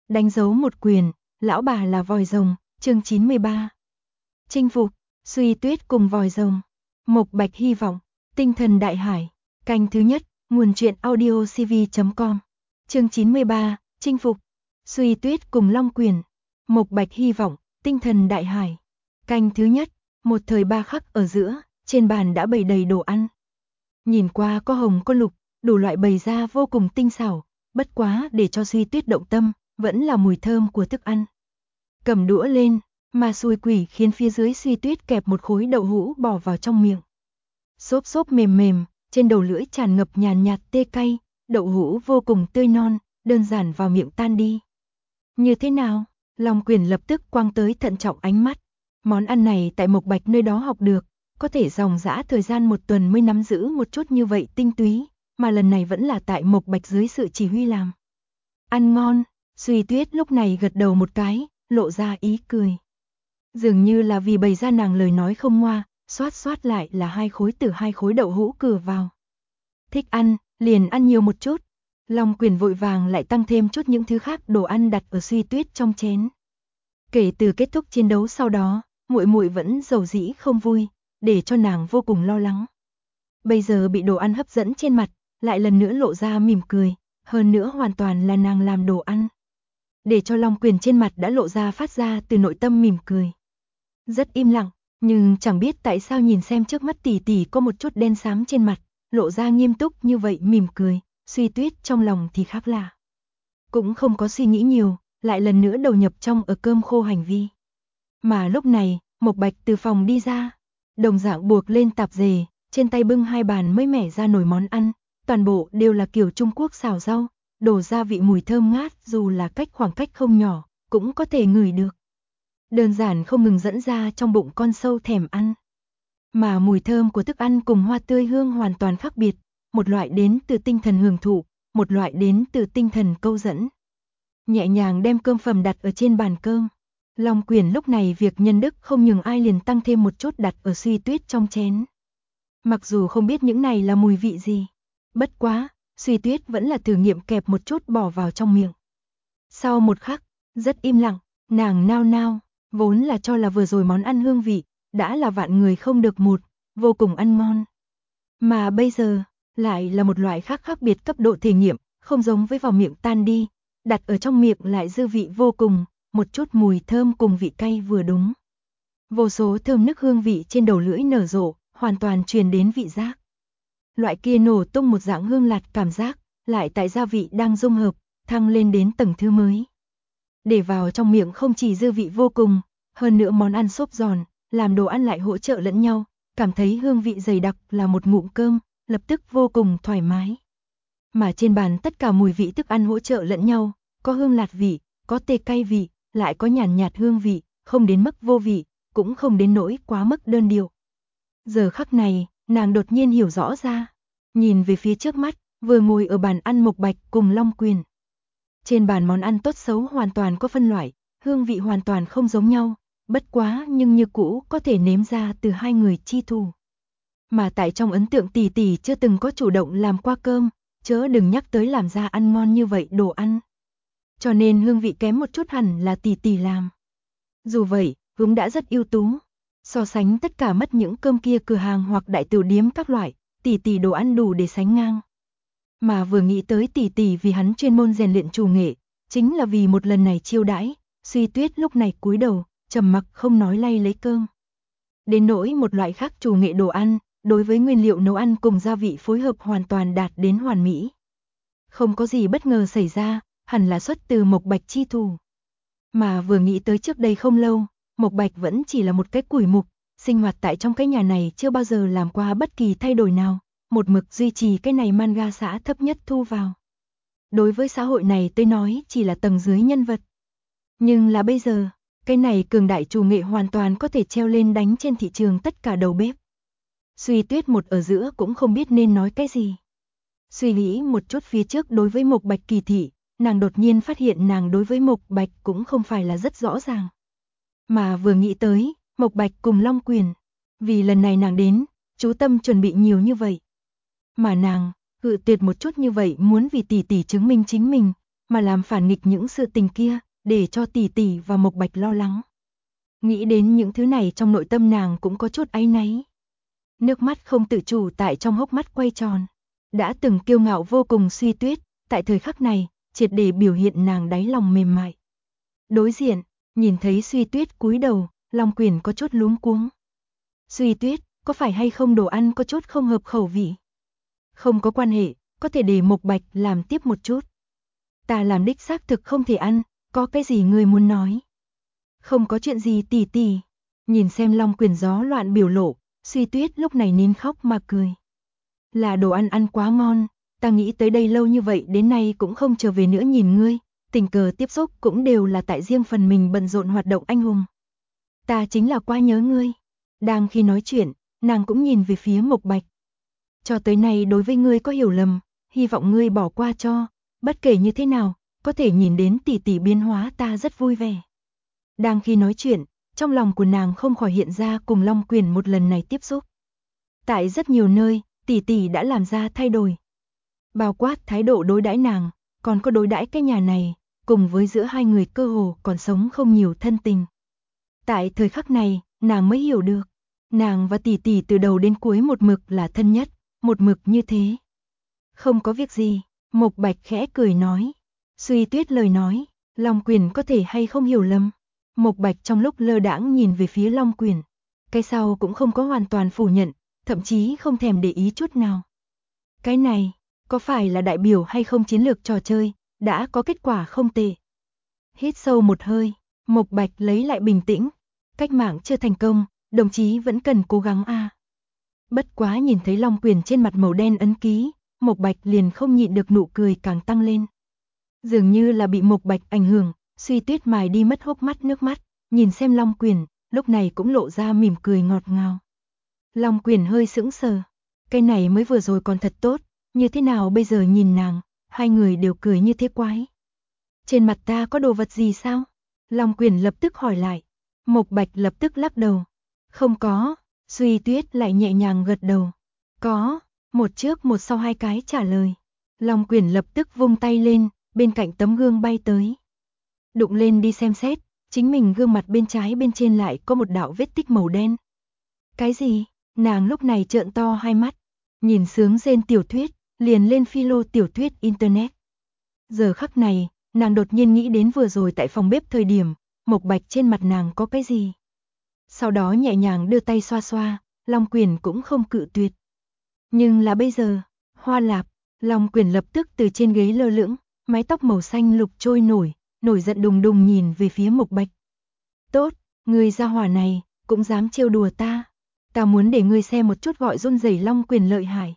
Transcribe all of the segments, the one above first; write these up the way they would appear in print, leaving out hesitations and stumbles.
Đánh dấu một quyền, lão bà là vòi rồng, chương 93. Chinh phục, Suy Tuyết cùng vòi rồng. Mộc Bạch hy vọng, tinh thần đại hải, canh thứ nhất, nguồn truyện audiocv.com. Chương 93, chinh phục, Suy Tuyết cùng Long Quyền. Mộc Bạch hy vọng, tinh thần đại hải, canh thứ nhất, một thời ba khắc ở giữa, trên bàn đã bày đầy đồ ăn. Nhìn qua có hồng có lục, đủ loại bày ra vô cùng tinh xảo, bất quá để cho Suy Tuyết động tâm, vẫn là mùi thơm của thức ăn. Cầm đũa lên, mà xui quỷ khiến phía dưới Suy Tuyết kẹp một khối đậu hũ bỏ vào trong miệng. Xốp xốp mềm mềm, trên đầu lưỡi tràn ngập nhàn nhạt tê cay, đậu hũ vô cùng tươi non, đơn giản vào miệng tan đi. Như thế nào? Long Quyền lập tức quăng tới thận trọng ánh mắt. Món ăn này tại Mộc Bạch nơi đó học được, có thể dòng dã thời gian một tuần mới nắm giữ một chút như vậy tinh túy, mà lần này vẫn là tại Mộc Bạch dưới sự chỉ huy làm. Ăn ngon, Suy Tuyết lúc này gật đầu một cái, lộ ra ý cười. Dường như là vì bày ra nàng lời nói không ngoa, xoát xoát lại là hai khối đậu hũ cử vào. Thích ăn, liền ăn nhiều một chút. Long Quyền vội vàng lại tăng thêm chút những thứ khác đồ ăn đặt ở Suy Tuyết trong chén. Kể từ kết thúc chiến đấu sau đó, muội muội vẫn dầu dĩ không vui, để cho nàng vô cùng lo lắng. Bây giờ bị đồ ăn hấp dẫn trên mặt, lại lần nữa lộ ra mỉm cười, hơn nữa hoàn toàn là nàng làm đồ ăn. Để cho Long Quyền trên mặt đã lộ ra phát ra từ nội tâm mỉm cười. Rất im lặng, nhưng chẳng biết tại sao nhìn xem trước mắt tỷ tỷ có một chút đen xám trên mặt, lộ ra nghiêm túc như vậy mỉm cười, Suy Tuyết trong lòng thì khác lạ. Cũng không có suy nghĩ nhiều, lại lần nữa đầu nhập trong ở cơm khô hành vi. Mà lúc này, Mộc Bạch từ phòng đi ra, đồng dạng buộc lên tạp dề, trên tay bưng hai bàn mới mẻ ra nồi món ăn, toàn bộ đều là kiểu Trung Quốc xào rau, đổ gia vị mùi thơm ngát, dù là cách khoảng cách không nhỏ, cũng có thể ngửi được. Đơn giản không ngừng dẫn ra trong bụng con sâu thèm ăn. Mà mùi thơm của thức ăn cùng hoa tươi hương hoàn toàn khác biệt, một loại đến từ tinh thần hưởng thụ, một loại đến từ tinh thần câu dẫn. Nhẹ nhàng đem cơm phẩm đặt ở trên bàn cơm. Long Quyền lúc này việc nhân đức không nhường ai liền tăng thêm một chút đặt ở Suy Tuyết trong chén. Mặc dù không biết những này là mùi vị gì, bất quá, Suy Tuyết vẫn là thử nghiệm kẹp một chút bỏ vào trong miệng. Sau một khắc, rất im lặng, nàng nao nao, vốn là cho là vừa rồi món ăn hương vị, đã là vạn người không được một, vô cùng ăn ngon. Mà bây giờ, lại là một loại khác biệt cấp độ thể nghiệm, không giống với vào miệng tan đi, đặt ở trong miệng lại dư vị vô cùng, một chút mùi thơm cùng vị cay vừa đúng. Vô số thơm nức hương vị trên đầu lưỡi nở rộ, hoàn toàn truyền đến vị giác. Loại kia nổ tung một dạng hương lạt cảm giác, lại tại gia vị đang dung hợp, thăng lên đến tầng thứ mới. Để vào trong miệng không chỉ dư vị vô cùng, hơn nữa món ăn xốp giòn, làm đồ ăn lại hỗ trợ lẫn nhau, cảm thấy hương vị dày đặc là một ngụm cơm, lập tức vô cùng thoải mái. Mà trên bàn tất cả mùi vị thức ăn hỗ trợ lẫn nhau, có hương lạt vị, có tê cay vị, lại có nhàn nhạt hương vị, không đến mức vô vị, cũng không đến nỗi quá mức đơn điệu. Giờ khắc này, nàng đột nhiên hiểu rõ ra, nhìn về phía trước mắt, vừa ngồi ở bàn ăn Mộc Bạch cùng Long Quyền. Trên bàn món ăn tốt xấu hoàn toàn có phân loại, hương vị hoàn toàn không giống nhau, bất quá nhưng như cũ có thể nếm ra từ hai người chi thủ. Mà tại trong ấn tượng tỷ tỷ chưa từng có chủ động làm qua cơm, chớ đừng nhắc tới làm ra ăn ngon như vậy đồ ăn. Cho nên hương vị kém một chút hẳn là tỷ tỷ làm. Dù vậy, cũng đã rất ưu tú. So sánh tất cả mất những cơm kia cửa hàng hoặc đại tiểu điếm các loại, tỷ tỷ đồ ăn đủ để sánh ngang. Mà vừa nghĩ tới tỷ tỷ vì hắn chuyên môn rèn luyện chủ nghệ, chính là vì một lần này chiêu đãi, Suy Tuyết lúc này cúi đầu, trầm mặc không nói lay lấy cơm. Đến nỗi một loại khác chủ nghệ đồ ăn, đối với nguyên liệu nấu ăn cùng gia vị phối hợp hoàn toàn đạt đến hoàn mỹ. Không có gì bất ngờ xảy ra, hẳn là xuất từ Mộc Bạch chi thủ. Mà vừa nghĩ tới trước đây không lâu, Mộc Bạch vẫn chỉ là một cái củi mục, sinh hoạt tại trong cái nhà này chưa bao giờ làm qua bất kỳ thay đổi nào, một mực duy trì cái này manga xã thấp nhất thu vào. Đối với xã hội này tôi nói chỉ là tầng dưới nhân vật. Nhưng là bây giờ, cái này cường đại chủ nghệ hoàn toàn có thể treo lên đánh trên thị trường tất cả đầu bếp. Suy Tuyết một ở giữa cũng không biết nên nói cái gì. Suy nghĩ một chút phía trước đối với Mộc Bạch kỳ thị, nàng đột nhiên phát hiện nàng đối với Mộc Bạch cũng không phải là rất rõ ràng. Mà vừa nghĩ tới, Mộc Bạch cùng Long Quyền, vì lần này nàng đến, chú tâm chuẩn bị nhiều như vậy. Mà nàng, cự tuyệt một chút như vậy muốn vì tỷ tỷ chứng minh chính mình, mà làm phản nghịch những sự tình kia, để cho tỷ tỷ và Mộc Bạch lo lắng. Nghĩ đến những thứ này trong nội tâm nàng cũng có chút áy náy. Nước mắt không tự chủ tại trong hốc mắt quay tròn. Đã từng kiêu ngạo vô cùng Suy Tuyết, tại thời khắc này, triệt để biểu hiện nàng đáy lòng mềm mại. Đối diện, nhìn thấy Suy Tuyết cúi đầu, Long Quyển có chút luống cuống. Suy Tuyết, có phải hay không đồ ăn có chút không hợp khẩu vị? Không có quan hệ, có thể để Mộc Bạch làm tiếp một chút. Ta làm đích xác thực không thể ăn, có cái gì ngươi muốn nói? Không có chuyện gì tỷ tỷ. Nhìn xem Long Quyển gió loạn biểu lộ, Suy Tuyết lúc này nín khóc mà cười. Là đồ ăn ăn quá ngon, ta nghĩ tới đây lâu như vậy đến nay cũng không trở về nữa nhìn ngươi, tình cờ tiếp xúc cũng đều là tại riêng phần mình bận rộn hoạt động anh hùng. Ta chính là quá nhớ ngươi. Đang khi nói chuyện, nàng cũng nhìn về phía Mộc Bạch. Cho tới nay đối với ngươi có hiểu lầm, hy vọng ngươi bỏ qua cho, bất kể như thế nào, có thể nhìn đến tỷ tỷ biến hóa ta rất vui vẻ. Đang khi nói chuyện, trong lòng của nàng không khỏi hiện ra cùng Long Quyển một lần này tiếp xúc. Tại rất nhiều nơi, tỷ tỷ đã làm ra thay đổi. Bao quát thái độ đối đãi nàng, còn có đối đãi cái nhà này, cùng với giữa hai người cơ hồ còn sống không nhiều thân tình. Tại thời khắc này, nàng mới hiểu được, nàng và tỷ tỷ từ đầu đến cuối một mực là thân nhất, một mực như thế. Không có việc gì, Mộc Bạch khẽ cười nói. Suy Tuyết lời nói, Long Quyển có thể hay không hiểu lầm. Mộc Bạch trong lúc lơ đãng nhìn về phía Long Quyển, cái sau cũng không có hoàn toàn phủ nhận, thậm chí không thèm để ý chút nào. Cái này, có phải là đại biểu hay không chiến lược trò chơi, đã có kết quả không tệ. Hít sâu một hơi, Mộc Bạch lấy lại bình tĩnh, cách mạng chưa thành công, đồng chí vẫn cần cố gắng a. Bất quá nhìn thấy Long Quyển trên mặt màu đen ấn ký, Mộc Bạch liền không nhịn được nụ cười càng tăng lên. Dường như là bị Mộc Bạch ảnh hưởng, Suy Tuyết mài đi mất hốc mắt nước mắt, nhìn xem Long Quyển, lúc này cũng lộ ra mỉm cười ngọt ngào. Long Quyển hơi sững sờ, cái này mới vừa rồi còn thật tốt, như thế nào bây giờ nhìn nàng, hai người đều cười như thế quái. Trên mặt ta có đồ vật gì sao? Long Quyển lập tức hỏi lại. Mộc Bạch lập tức lắc đầu. Không có, Suy Tuyết lại nhẹ nhàng gật đầu. Có, một trước một sau hai cái trả lời. Long Quyển lập tức vung tay lên, bên cạnh tấm gương bay tới. Đụng lên đi xem xét, chính mình gương mặt bên trái bên trên lại có một đạo vết tích màu đen. Cái gì? Nàng lúc này trợn to hai mắt, nhìn sướng rên tiểu thuyết, liền lên philo tiểu thuyết internet. Giờ khắc này, nàng đột nhiên nghĩ đến vừa rồi tại phòng bếp thời điểm, Mộc Bạch trên mặt nàng có cái gì. Sau đó nhẹ nhàng đưa tay xoa xoa, Long Quyển cũng không cự tuyệt. Nhưng là bây giờ, Hoa Lạp, Long Quyển lập tức từ trên ghế lơ lửng, mái tóc màu xanh lục trôi nổi, nổi giận đùng đùng nhìn về phía Mộc Bạch. Tốt, người gia hỏa này, cũng dám trêu đùa ta. Ta muốn để ngươi xem một chút gọi run rẩy Long Quyển lợi hại.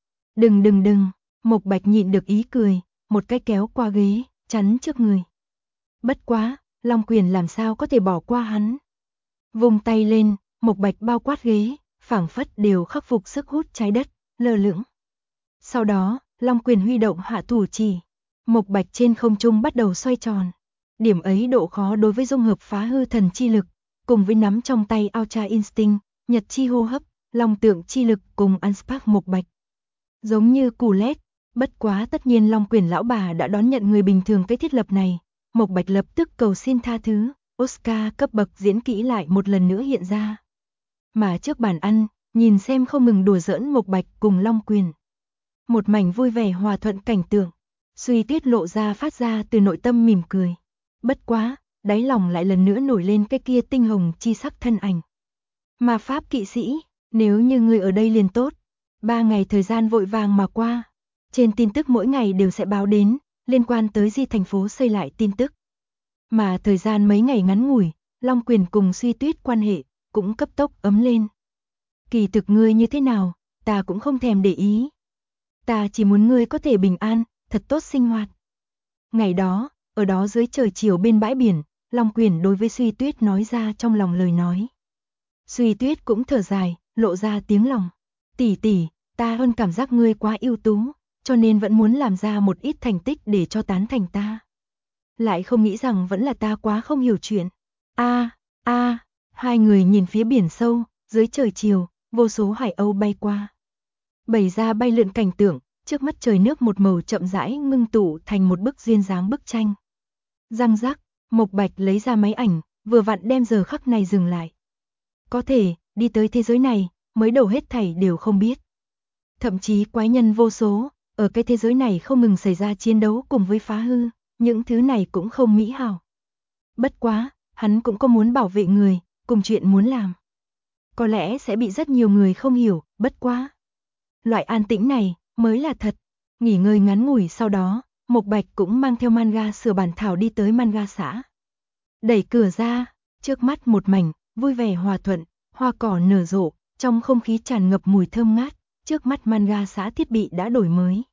Đừng, Mộc Bạch nhịn được ý cười, một cái kéo qua ghế, chắn trước người. Bất quá, Long Quyển làm sao có thể bỏ qua hắn. Vung tay lên, Mộc Bạch bao quát ghế, phảng phất đều khắc phục sức hút trái đất, lơ lửng. Sau đó, Long Quyển huy động hạ thủ chỉ, Mộc Bạch trên không trung bắt đầu xoay tròn. Điểm ấy độ khó đối với dung hợp phá hư thần chi lực, cùng với nắm trong tay Ultra Instinct, Nhật chi hô hấp, Long tượng chi lực cùng Unspark Mộc Bạch. Giống như củ lét, bất quá tất nhiên Long Quyển lão bà đã đón nhận người bình thường cái thiết lập này, Mộc Bạch lập tức cầu xin tha thứ, Oscar cấp bậc diễn kỹ lại một lần nữa hiện ra. Mà trước bàn ăn, nhìn xem không ngừng đùa giỡn Mộc Bạch cùng Long Quyển. Một mảnh vui vẻ hòa thuận cảnh tượng, Suy Tuyết lộ ra phát ra từ nội tâm mỉm cười. Bất quá, đáy lòng lại lần nữa nổi lên cái kia tinh hồng chi sắc thân ảnh. Mà Pháp kỵ sĩ, nếu như người ở đây liền tốt. 3 ngày thời gian vội vàng mà qua. Trên tin tức mỗi ngày đều sẽ báo đến, liên quan tới Di thành phố xây lại tin tức. Mà thời gian mấy ngày ngắn ngủi, Long Quyển cùng Suy Tuyết quan hệ, cũng cấp tốc ấm lên. Kỳ thực ngươi như thế nào, ta cũng không thèm để ý. Ta chỉ muốn ngươi có thể bình an, thật tốt sinh hoạt. Ngày đó, ở đó dưới trời chiều bên bãi biển, Long Quyển đối với Suy Tuyết nói ra trong lòng lời nói. Suy Tuyết cũng thở dài, lộ ra tiếng lòng. Tỷ tỷ, ta hơn cảm giác ngươi quá ưu tú, cho nên vẫn muốn làm ra một ít thành tích để cho tán thành ta. Lại không nghĩ rằng vẫn là ta quá không hiểu chuyện. Hai người nhìn phía biển sâu, dưới trời chiều, vô số hải âu bay qua. Bày ra bay lượn cảnh tượng, trước mắt trời nước một màu chậm rãi ngưng tụ thành một bức duyên dáng bức tranh. Răng rắc, Mộc Bạch lấy ra máy ảnh, vừa vặn đem giờ khắc này dừng lại. Có thể, đi tới thế giới này, mới đầu hết thảy đều không biết. Thậm chí quái nhân vô số, ở cái thế giới này không ngừng xảy ra chiến đấu cùng với phá hư, những thứ này cũng không mỹ hảo. Bất quá, hắn cũng có muốn bảo vệ người, cùng chuyện muốn làm. Có lẽ sẽ bị rất nhiều người không hiểu, bất quá. Loại an tĩnh này, mới là thật. Nghỉ ngơi ngắn ngủi sau đó, Mộc Bạch cũng mang theo manga sửa bản thảo đi tới manga xã. Đẩy cửa ra, trước mắt một mảnh, vui vẻ hòa thuận, hoa cỏ nở rộ, trong không khí tràn ngập mùi thơm ngát, trước mắt manga xã thiết bị đã đổi mới.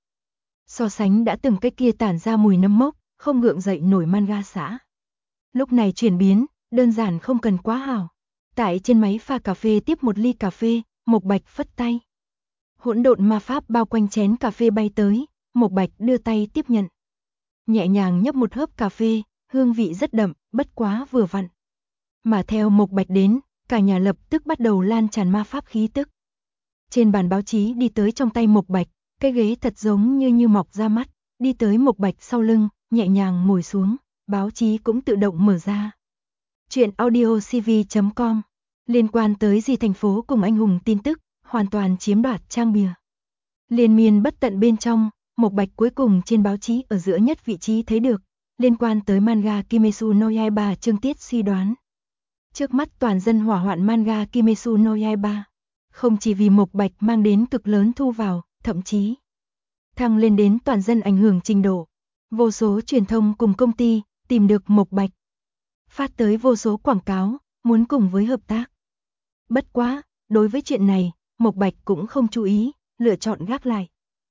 So sánh đã từng cái kia tản ra mùi nấm mốc, không gượng dậy nổi manga xã. Lúc này chuyển biến, đơn giản không cần quá hào. Tại trên máy pha cà phê tiếp một ly cà phê, Mộc Bạch phất tay. Hỗn độn ma pháp bao quanh chén cà phê bay tới, Mộc Bạch đưa tay tiếp nhận. Nhẹ nhàng nhấp một hớp cà phê, hương vị rất đậm, bất quá vừa vặn. Mà theo Mộc Bạch đến, cả nhà lập tức bắt đầu lan tràn ma pháp khí tức. Trên bàn báo chí đi tới trong tay Mộc Bạch, cái ghế thật giống như mọc ra mắt, đi tới Mộc Bạch sau lưng, nhẹ nhàng ngồi xuống, báo chí cũng tự động mở ra. Chuyện audiocv.com liên quan tới gì thành phố cùng anh hùng tin tức, hoàn toàn chiếm đoạt trang bìa. Liên miên bất tận bên trong, Mộc Bạch cuối cùng trên báo chí ở giữa nhất vị trí thấy được, liên quan tới manga Kimetsu no Yaiba chương tiết suy đoán. Trước mắt toàn dân hỏa hoạn manga Kimetsu no Yaiba, không chỉ vì Mộc Bạch mang đến cực lớn thu vào, thậm chí thăng lên đến toàn dân ảnh hưởng trình độ. Vô số truyền thông cùng công ty tìm được Mộc Bạch, phát tới vô số quảng cáo, muốn cùng với hợp tác. Bất quá, đối với chuyện này, Mộc Bạch cũng không chú ý, lựa chọn gác lại.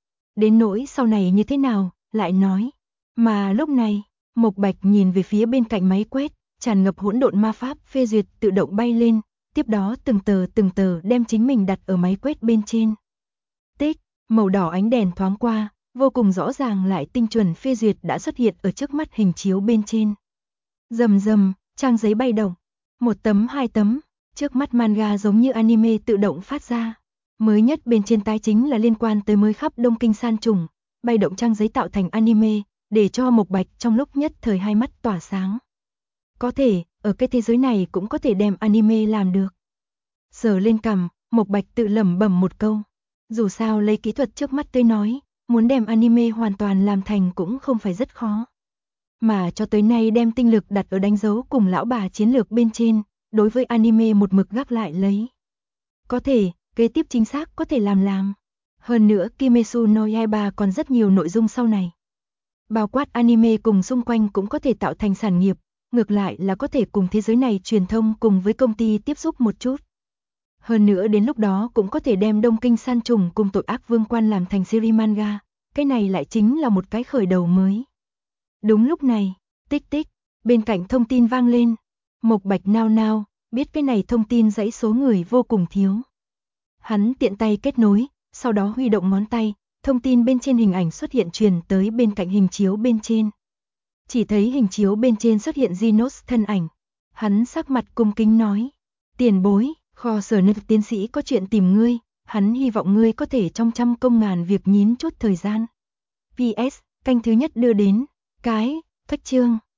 Đến nỗi sau này như thế nào, lại nói. Mà lúc này, Mộc Bạch nhìn về phía bên cạnh máy quét, tràn ngập hỗn độn ma pháp phê duyệt tự động bay lên, tiếp đó từng tờ đem chính mình đặt ở máy quét bên trên. Tích, màu đỏ ánh đèn thoáng qua, vô cùng rõ ràng lại tinh chuẩn phê duyệt đã xuất hiện ở trước mắt hình chiếu bên trên. Rầm rầm, trang giấy bay động, một tấm hai tấm, trước mắt manga giống như anime tự động phát ra. Mới nhất bên trên tái chính là liên quan tới mới khắp Đông Kinh san trùng, bay động trang giấy tạo thành anime, để cho Mộc Bạch trong lúc nhất thời hai mắt tỏa sáng. Có thể, ở cái thế giới này cũng có thể đem anime làm được. Sờ lên cằm, Mộc Bạch tự lẩm bẩm một câu. Dù sao lấy kỹ thuật trước mắt tôi nói, muốn đem anime hoàn toàn làm thành cũng không phải rất khó. Mà cho tới nay đem tinh lực đặt ở đánh dấu cùng lão bà chiến lược bên trên, đối với anime một mực gác lại lấy. Có thể, kế tiếp chính xác có thể làm. Hơn nữa Kimetsu no Yaiba còn rất nhiều nội dung sau này. Bao quát anime cùng xung quanh cũng có thể tạo thành sản nghiệp, ngược lại là có thể cùng thế giới này truyền thông cùng với công ty tiếp xúc một chút. Hơn nữa đến lúc đó cũng có thể đem Đông Kinh san trùng cùng tội ác vương quan làm thành series manga, cái này lại chính là một cái khởi đầu mới. Đúng lúc này, tích tích, bên cạnh thông tin vang lên. Mộc Bạch nao nao, biết cái này thông tin dãy số người vô cùng thiếu. Hắn tiện tay kết nối, sau đó huy động ngón tay, thông tin bên trên hình ảnh xuất hiện truyền tới bên cạnh hình chiếu bên trên. Chỉ thấy hình chiếu bên trên xuất hiện Genos thân ảnh. Hắn sắc mặt cung kính nói, tiền bối, kho sở nực tiến sĩ có chuyện tìm ngươi, hắn hy vọng ngươi có thể trong trăm công ngàn việc nhín chút thời gian. PS, canh thứ nhất đưa đến, cái, phách chương.